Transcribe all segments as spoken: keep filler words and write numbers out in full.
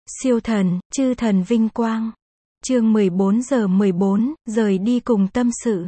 Siêu thần, chư thần vinh quang. Chương mười bốn giờ mười bốn, rời đi cùng tâm sự.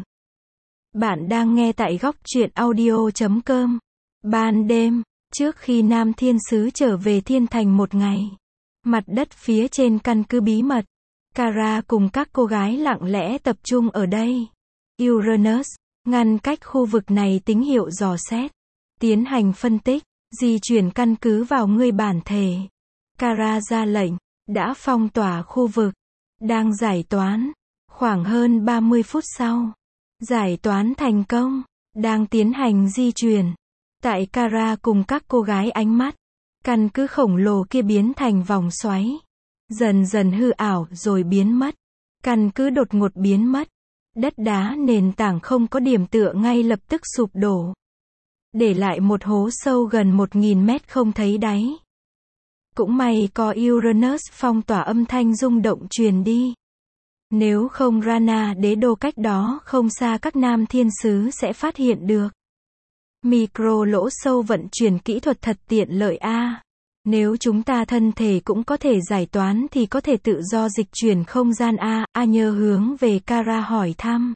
Bạn đang nghe tại góc truyện audio chấm com. Ban đêm, trước khi Nam Thiên Sứ trở về Thiên Thành một ngày, mặt đất phía trên căn cứ bí mật, Kara cùng các cô gái lặng lẽ tập trung ở đây. Uranus, ngăn cách khu vực này tín hiệu dò xét, tiến hành phân tích, di chuyển căn cứ vào ngươi bản thể. Kara ra lệnh, đã phong tỏa khu vực, đang giải toán. Khoảng hơn ba mươi phút sau, giải toán thành công, đang tiến hành di chuyển. Tại Kara cùng các cô gái ánh mắt, căn cứ khổng lồ kia biến thành vòng xoáy, dần dần hư ảo rồi biến mất. Căn cứ đột ngột biến mất, đất đá nền tảng không có điểm tựa ngay lập tức sụp đổ, để lại một hố sâu gần một nghìn mét không thấy đáy. Cũng may có Uranus phong tỏa âm thanh rung động truyền đi. Nếu không Rana đế đô cách đó không xa các Nam Thiên Sứ sẽ phát hiện được. Micro lỗ sâu vận chuyển kỹ thuật thật tiện lợi a. Nếu chúng ta thân thể cũng có thể giải toán thì có thể tự do dịch chuyển không gian a. A nhờ hướng về Kara hỏi thăm.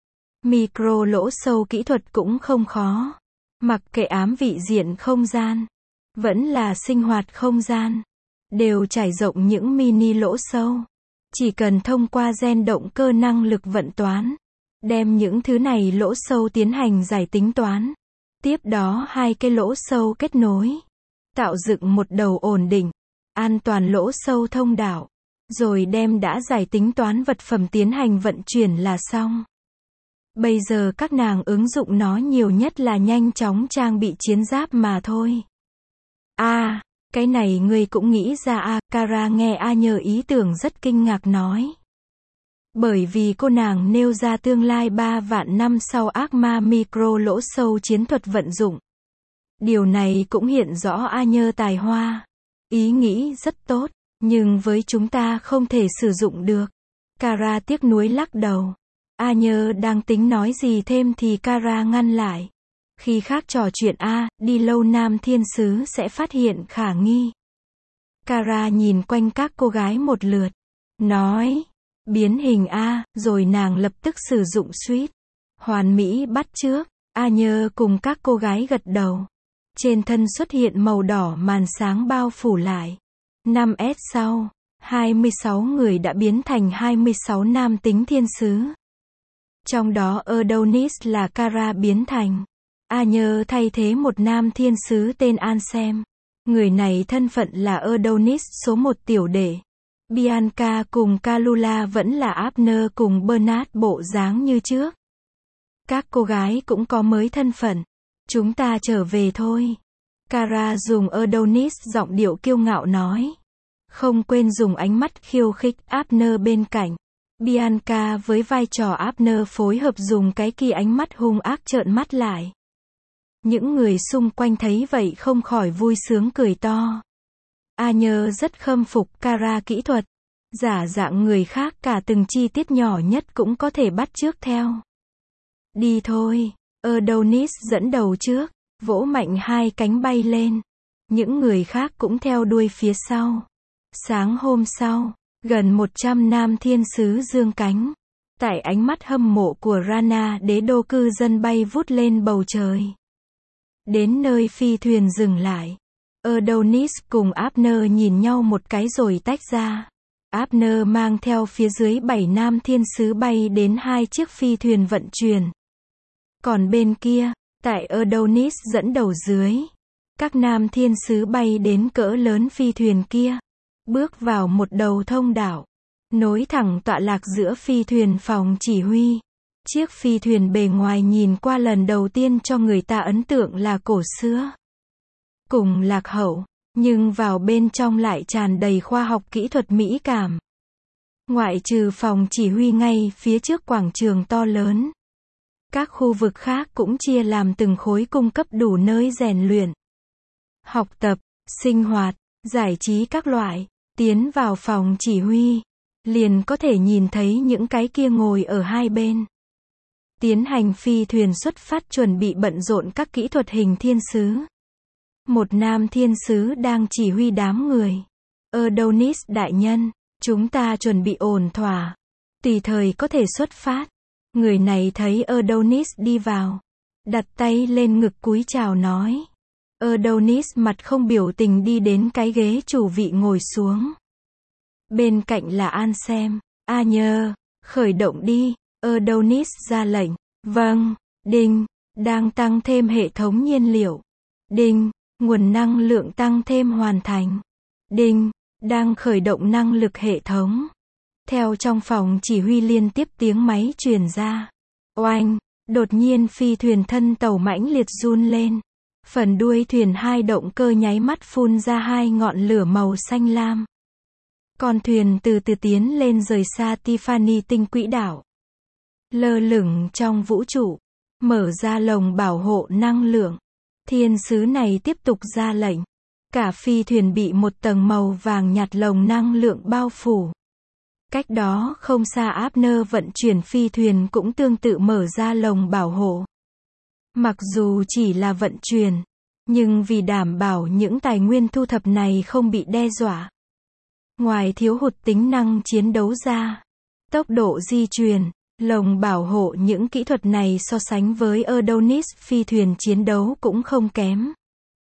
Micro lỗ sâu kỹ thuật cũng không khó. Mặc kệ ám vị diện không gian, vẫn là sinh hoạt không gian, đều trải rộng những mini lỗ sâu. Chỉ cần thông qua gen động cơ năng lực vận toán, đem những thứ này lỗ sâu tiến hành giải tính toán. Tiếp đó hai cái lỗ sâu kết nối, tạo dựng một đầu ổn định, an toàn lỗ sâu thông đạo, rồi đem đã giải tính toán vật phẩm tiến hành vận chuyển là xong. Bây giờ các nàng ứng dụng nó nhiều nhất là nhanh chóng trang bị chiến giáp mà thôi. A, à, cái này ngươi cũng nghĩ ra à, Kara nghe A nhờ ý tưởng rất kinh ngạc nói. Bởi vì cô nàng nêu ra tương lai ba vạn năm sau ác ma micro lỗ sâu chiến thuật vận dụng. Điều này cũng hiện rõ A nhờ tài hoa. Ý nghĩ rất tốt, nhưng với chúng ta không thể sử dụng được. Kara tiếc nuối lắc đầu. A nhờ đang tính nói gì thêm thì Kara ngăn lại. Khi khác trò chuyện A, đi lâu Nam Thiên Sứ sẽ phát hiện khả nghi. Kara nhìn quanh các cô gái một lượt, nói, biến hình A, rồi nàng lập tức sử dụng suýt. Hoàn mỹ bắt chước. A nhờ cùng các cô gái gật đầu. Trên thân xuất hiện màu đỏ màn sáng bao phủ lại. năm S sau, hai mươi sáu người đã biến thành hai mươi sáu nam tính thiên sứ. Trong đó Adonis là Kara biến thành. A nhờ thay thế một nam thiên sứ tên Ansem. Người này thân phận là Adonis số một tiểu đệ. Bianca cùng Kalula vẫn là Abner cùng Bernard bộ dáng như trước. Các cô gái cũng có mới thân phận. Chúng ta trở về thôi. Kara dùng Adonis giọng điệu kiêu ngạo nói. Không quên dùng ánh mắt khiêu khích Abner bên cạnh. Bianca với vai trò Abner phối hợp dùng cái kỳ ánh mắt hung ác trợn mắt lại. Những người xung quanh thấy vậy không khỏi vui sướng cười to. A nhờ rất khâm phục Kara kỹ thuật. Giả dạng người khác cả từng chi tiết nhỏ nhất cũng có thể bắt chước theo. Đi thôi. Adonis dẫn đầu trước, vỗ mạnh hai cánh bay lên. Những người khác cũng theo đuôi phía sau. Sáng hôm sau, gần một trăm nam thiên sứ dương cánh. Tại ánh mắt hâm mộ của Rana đế đô cư dân bay vút lên bầu trời. Đến nơi phi thuyền dừng lại. Adonis cùng Abner nhìn nhau một cái rồi tách ra. Abner mang theo phía dưới bảy nam thiên sứ bay đến hai chiếc phi thuyền vận chuyển. Còn bên kia, tại Adonis dẫn đầu dưới, các nam thiên sứ bay đến cỡ lớn phi thuyền kia, bước vào một đầu thông đạo, nối thẳng tọa lạc giữa phi thuyền phòng chỉ huy. Chiếc phi thuyền bề ngoài nhìn qua lần đầu tiên cho người ta ấn tượng là cổ xưa, cùng lạc hậu, nhưng vào bên trong lại tràn đầy khoa học kỹ thuật mỹ cảm. Ngoại trừ phòng chỉ huy ngay phía trước quảng trường to lớn, các khu vực khác cũng chia làm từng khối cung cấp đủ nơi rèn luyện, học tập, sinh hoạt, giải trí các loại. Tiến vào phòng chỉ huy, liền có thể nhìn thấy những cái kia ngồi ở hai bên. Tiến hành phi thuyền xuất phát chuẩn bị bận rộn các kỹ thuật hình thiên sứ. Một nam thiên sứ đang chỉ huy đám người. Adonis đại nhân, chúng ta chuẩn bị ổn thỏa. Tùy thời có thể xuất phát. Người này thấy Adonis đi vào. Đặt tay lên ngực cúi chào nói. Adonis mặt không biểu tình đi đến cái ghế chủ vị ngồi xuống. Bên cạnh là Ansem. A nhơ, khởi động đi. Adonis ra lệnh. Vâng. Đinh. Đang tăng thêm hệ thống nhiên liệu. Đinh. Nguồn năng lượng tăng thêm hoàn thành. Đinh. Đang khởi động năng lực hệ thống. Theo trong phòng chỉ huy liên tiếp tiếng máy truyền ra. Oanh. Đột nhiên phi thuyền thân tàu mãnh liệt run lên. Phần đuôi thuyền hai động cơ nháy mắt phun ra hai ngọn lửa màu xanh lam. Con thuyền từ từ tiến lên rời xa Tiffany tinh quỹ đạo. Lơ lửng trong vũ trụ. Mở ra lồng bảo hộ năng lượng. Thiên sứ này tiếp tục ra lệnh. Cả phi thuyền bị một tầng màu vàng nhạt lồng năng lượng bao phủ. Cách đó không xa Abner vận chuyển phi thuyền cũng tương tự mở ra lồng bảo hộ. Mặc dù chỉ là vận chuyển, nhưng vì đảm bảo những tài nguyên thu thập này không bị đe dọa. Ngoài thiếu hụt tính năng chiến đấu ra, tốc độ di chuyển, lồng bảo hộ những kỹ thuật này so sánh với Adonis phi thuyền chiến đấu cũng không kém.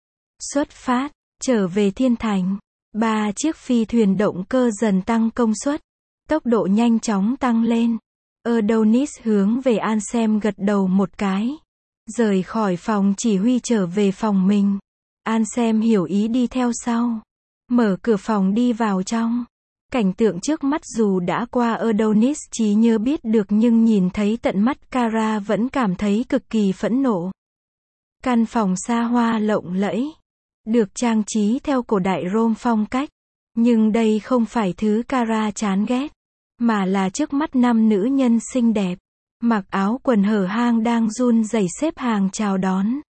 Xuất phát, trở về thiên thành, ba chiếc phi thuyền động cơ dần tăng công suất, tốc độ nhanh chóng tăng lên. Adonis hướng về Ansem gật đầu một cái. Rời khỏi phòng chỉ huy trở về phòng mình. Ansem hiểu ý đi theo sau. Mở cửa phòng đi vào trong. Cảnh tượng trước mắt dù đã qua Adonis trí nhớ biết được nhưng nhìn thấy tận mắt Kara vẫn cảm thấy cực kỳ phẫn nộ. Căn phòng xa hoa lộng lẫy. Được trang trí theo cổ đại Rome phong cách. Nhưng đây không phải thứ Kara chán ghét. Mà là trước mắt năm nữ nhân xinh đẹp. Mặc áo quần hở hang đang run rẩy xếp hàng chào đón.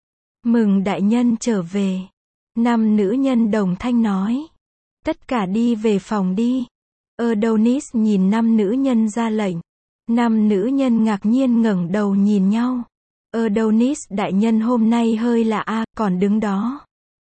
Mừng đại nhân trở về. Năm nữ nhân đồng thanh nói. Tất cả đi về phòng đi. Adonis nhìn năm nữ nhân ra lệnh. Năm nữ nhân ngạc nhiên ngẩng đầu nhìn nhau. Adonis đại nhân hôm nay hơi lạ a, còn đứng đó.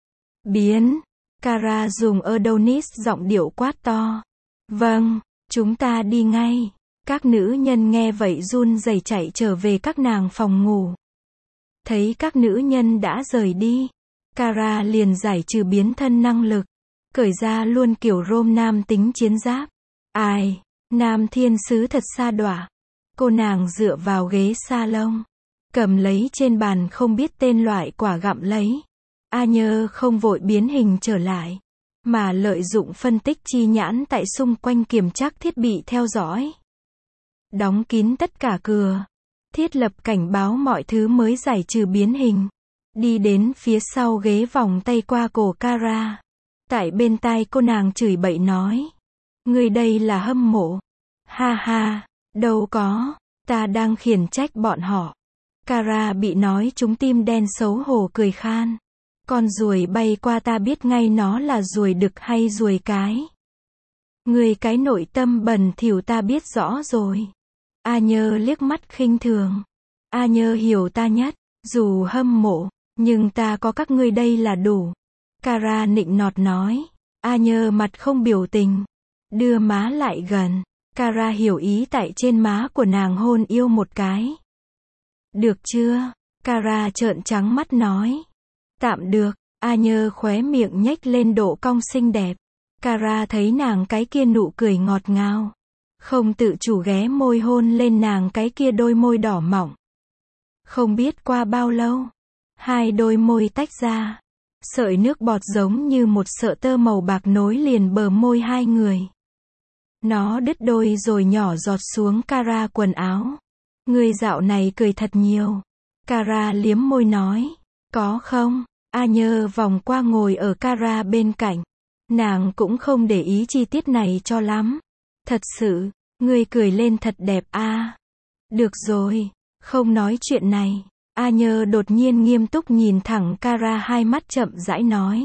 Biến. Kara dùng Adonis giọng điệu quát to. Vâng, chúng ta đi ngay. Các nữ nhân nghe vậy run rẩy chạy trở về các nàng phòng ngủ. Thấy các nữ nhân đã rời đi, Kara liền giải trừ biến thân năng lực, cởi ra luôn kiểu Rome nam tính chiến giáp. Ai, nam thiên sứ thật xa đọa. Cô nàng dựa vào ghế salon, cầm lấy trên bàn không biết tên loại quả gặm lấy. A nhơ không vội biến hình trở lại, mà lợi dụng phân tích chi nhãn tại xung quanh kiểm tra thiết bị theo dõi. Đóng kín tất cả cửa. Thiết lập cảnh báo mọi thứ mới giải trừ biến hình. Đi đến phía sau ghế vòng tay qua cổ Kara. Tại bên tai cô nàng chửi bậy nói. Người đây là hâm mộ. Ha ha, đâu có. Ta đang khiển trách bọn họ. Kara bị nói trúng tim đen xấu hổ cười khan. Con ruồi bay qua ta biết ngay nó là ruồi đực hay ruồi cái. Người cái nội tâm bẩn thỉu ta biết rõ rồi. A nhơ liếc mắt khinh thường. A nhơ hiểu ta nhất, dù hâm mộ, nhưng ta có các ngươi đây là đủ. Kara nịnh nọt nói. A nhơ mặt không biểu tình. Đưa má lại gần. Kara hiểu ý tại trên má của nàng hôn yêu một cái. Được chưa? Kara trợn trắng mắt nói. Tạm được. A nhơ khóe miệng nhếch lên độ cong xinh đẹp. Kara thấy nàng cái kia nụ cười ngọt ngào. Không tự chủ ghé môi hôn lên nàng cái kia đôi môi đỏ mỏng. Không biết qua bao lâu, hai đôi môi tách ra. Sợi nước bọt giống như một sợi tơ màu bạc nối liền bờ môi hai người. Nó đứt đôi rồi nhỏ giọt xuống Kara quần áo. Người dạo này cười thật nhiều. Kara liếm môi nói. Có không? A nhơ vòng qua ngồi ở Kara bên cạnh. Nàng cũng không để ý chi tiết này cho lắm. Thật sự, ngươi cười lên thật đẹp a. À. Được rồi, không nói chuyện này. A nhơ đột nhiên nghiêm túc nhìn thẳng Kara hai mắt chậm rãi nói.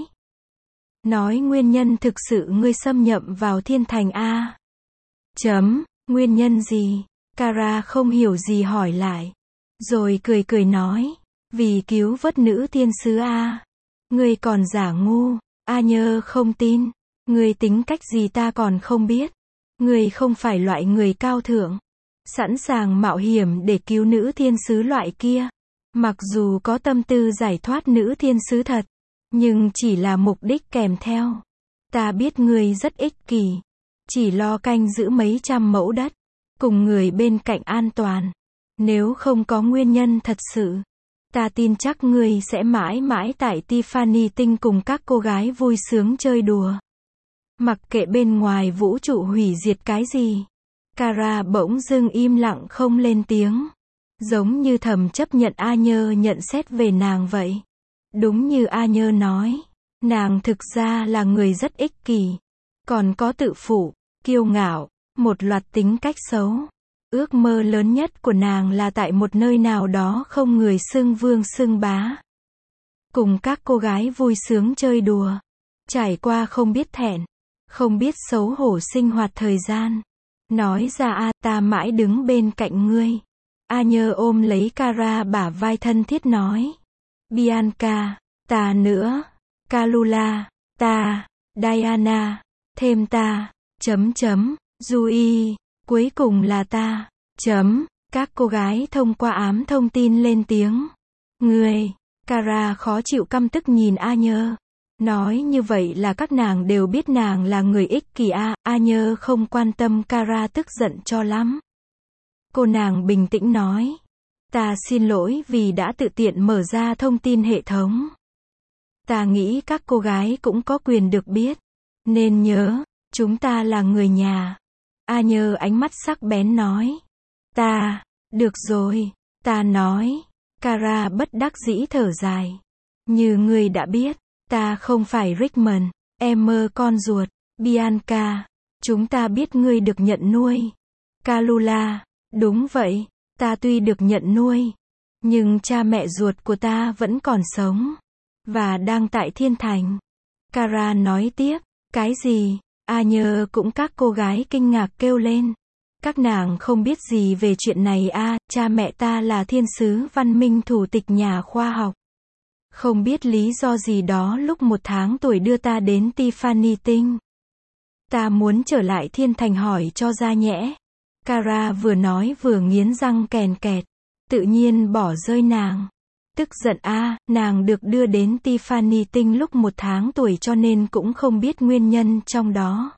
Nói nguyên nhân thực sự ngươi xâm nhập vào thiên thành a. À. Chấm, nguyên nhân gì? Kara không hiểu gì hỏi lại. Rồi cười cười nói. Vì cứu vớt nữ thiên sứ a. À. Ngươi còn giả ngu. A nhơ không tin. Ngươi tính cách gì ta còn không biết. Ngươi không phải loại người cao thượng, sẵn sàng mạo hiểm để cứu nữ thiên sứ loại kia. Mặc dù có tâm tư giải thoát nữ thiên sứ thật, nhưng chỉ là mục đích kèm theo. Ta biết ngươi rất ích kỷ, chỉ lo canh giữ mấy trăm mẫu đất, cùng người bên cạnh an toàn. Nếu không có nguyên nhân thật sự, ta tin chắc ngươi sẽ mãi mãi tại Tiffany tinh cùng các cô gái vui sướng chơi đùa. Mặc kệ bên ngoài vũ trụ hủy diệt cái gì. Kara bỗng dưng im lặng không lên tiếng. Giống như thầm chấp nhận A Nhơ nhận xét về nàng vậy. Đúng như A Nhơ nói, nàng thực ra là người rất ích kỷ, còn có tự phụ, kiêu ngạo, một loạt tính cách xấu. Ước mơ lớn nhất của nàng là tại một nơi nào đó không người xưng vương xưng bá. Cùng các cô gái vui sướng chơi đùa. Trải qua không biết thẹn, không biết xấu hổ sinh hoạt thời gian. Nói ra a ta mãi đứng bên cạnh ngươi. A Nhơ ôm lấy Kara bả vai thân thiết nói. Bianca, ta nữa. Kalula, ta. Diana, thêm ta. Chấm chấm. Yui, cuối cùng là ta. Chấm. Các cô gái thông qua ám thông tin lên tiếng. Ngươi. Kara khó chịu căm tức nhìn A Nhơ. Nói như vậy là các nàng đều biết nàng là người ích kỷ a. A Nhơ không quan tâm Kara tức giận cho lắm. Cô nàng bình tĩnh nói. Ta xin lỗi vì đã tự tiện mở ra thông tin hệ thống. Ta nghĩ các cô gái cũng có quyền được biết. Nên nhớ, chúng ta là người nhà. A Nhơ ánh mắt sắc bén nói. Ta, được rồi, ta nói. Kara bất đắc dĩ thở dài. Như ngươi đã biết, ta không phải Rickman, em mơ con ruột. Bianca, chúng ta biết ngươi được nhận nuôi. Kalula, đúng vậy, ta tuy được nhận nuôi, nhưng cha mẹ ruột của ta vẫn còn sống, và đang tại thiên thành. Kara nói tiếp, cái gì? A Nhơ cũng các cô gái kinh ngạc kêu lên. Các nàng không biết gì về chuyện này a. Cha mẹ ta là thiên sứ văn minh thủ tịch nhà khoa học. Không biết lý do gì đó lúc một tháng tuổi đưa ta đến Tiffany tinh. Ta muốn trở lại thiên thành hỏi cho ra nhẽ. Kara vừa nói vừa nghiến răng kèn kẹt. Tự nhiên bỏ rơi nàng. Tức giận a, nàng được đưa đến Tiffany tinh lúc một tháng tuổi cho nên cũng không biết nguyên nhân trong đó.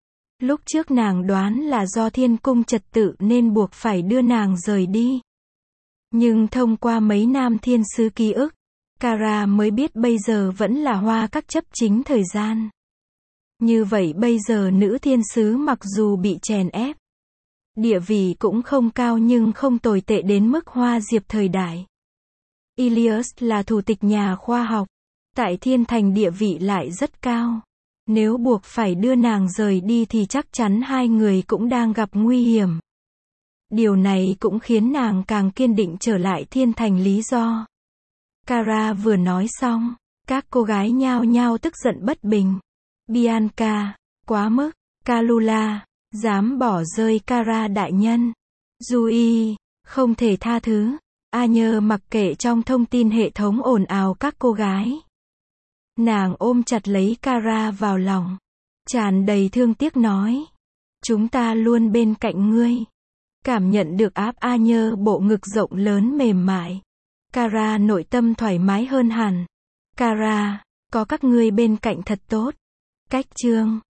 Lúc trước nàng đoán là do thiên cung trật tự nên buộc phải đưa nàng rời đi. Nhưng thông qua mấy nam thiên sứ ký ức, Kara mới biết bây giờ vẫn là hoa các chấp chính thời gian. Như vậy bây giờ nữ thiên sứ mặc dù bị chèn ép, địa vị cũng không cao nhưng không tồi tệ đến mức hoa diệp thời đại. Ilias là thủ tịch nhà khoa học, tại thiên thành địa vị lại rất cao. Nếu buộc phải đưa nàng rời đi thì chắc chắn hai người cũng đang gặp nguy hiểm. Điều này cũng khiến nàng càng kiên định trở lại thiên thành lý do. Kara vừa nói xong, các cô gái nhao nhao tức giận bất bình. Bianca, quá mức. Kalula, dám bỏ rơi Kara đại nhân. Yui, không thể tha thứ. A Nhơ mặc kệ trong thông tin hệ thống ồn ào các cô gái. Nàng ôm chặt lấy Kara vào lòng, tràn đầy thương tiếc nói. Chúng ta luôn bên cạnh ngươi. Cảm nhận được áp A Nhơ bộ ngực rộng lớn mềm mại. Kara nội tâm thoải mái hơn hẳn. Kara, có các ngươi bên cạnh thật tốt. Cách chương